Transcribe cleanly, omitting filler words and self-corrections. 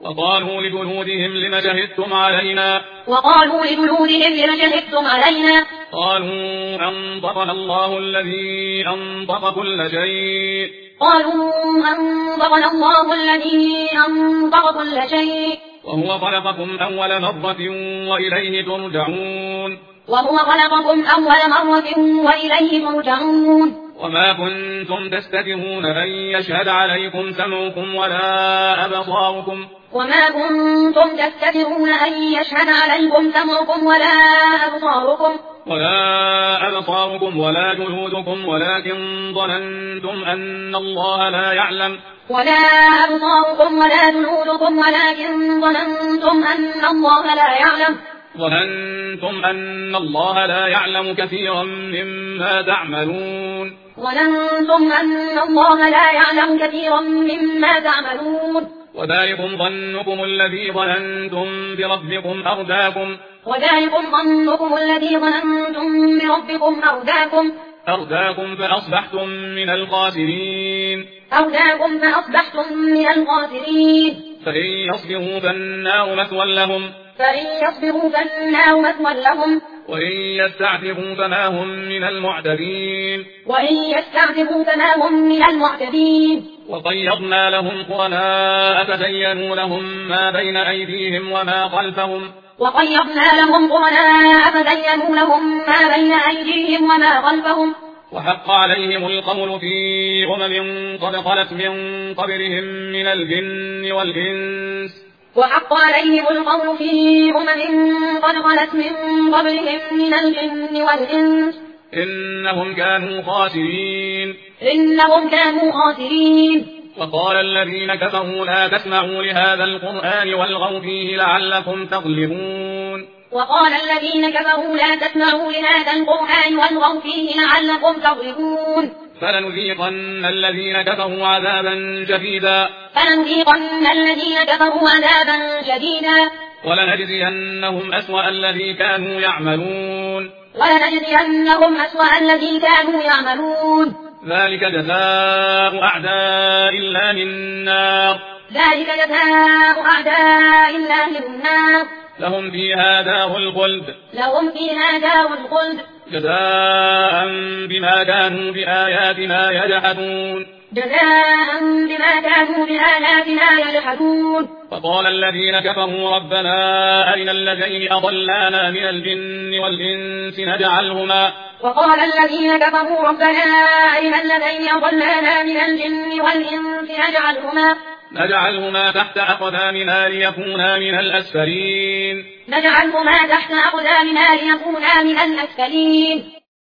وقالوا لجلودهم لم شهدتم علينا قالوا أنطقنا الله الذي أنطق كل شيء وهو خلقكم أول مرة وإليه ترجعون وما كنتم تستترون أن يشهد عليكم سمعكم ولا أبصاركم ولا جلودكم ولكن ظننتم أن الله لا يعلم كثيرا مما تعملون وذلكم ظنكم الذي ظننتم بربكم أرداكم فأصبحتم من الخاسرين فإن يصبروا فالنار مثوى لهم وإن يستعتبوا فما هم من المعتدين وقيضنا لهم قرناء فزينوا لهم ما بين أيديهم وما خلفهم وحق عليهم القول في قد خلت من قبلهم من الجن والإنس إنهم كانوا خاسرين وقال الذين كفروا لا تسمعوا لهذا القرآن والغوا فيه لعلكم تغلبون فلنذيقن الذين كفروا عذابا شديدا ولنجزينهم أسوأ الذي كانوا يعملون ذلك جزاء أعداء الله النار لهم فيها دار الخلد جزاء بما كانوا بآياتنا يجحدون فقال الذين كفروا ربنا أرنا الذين أضلانا من الجن والإنس نجعلهما تحت أقدامنا ليكونا من الأسفلين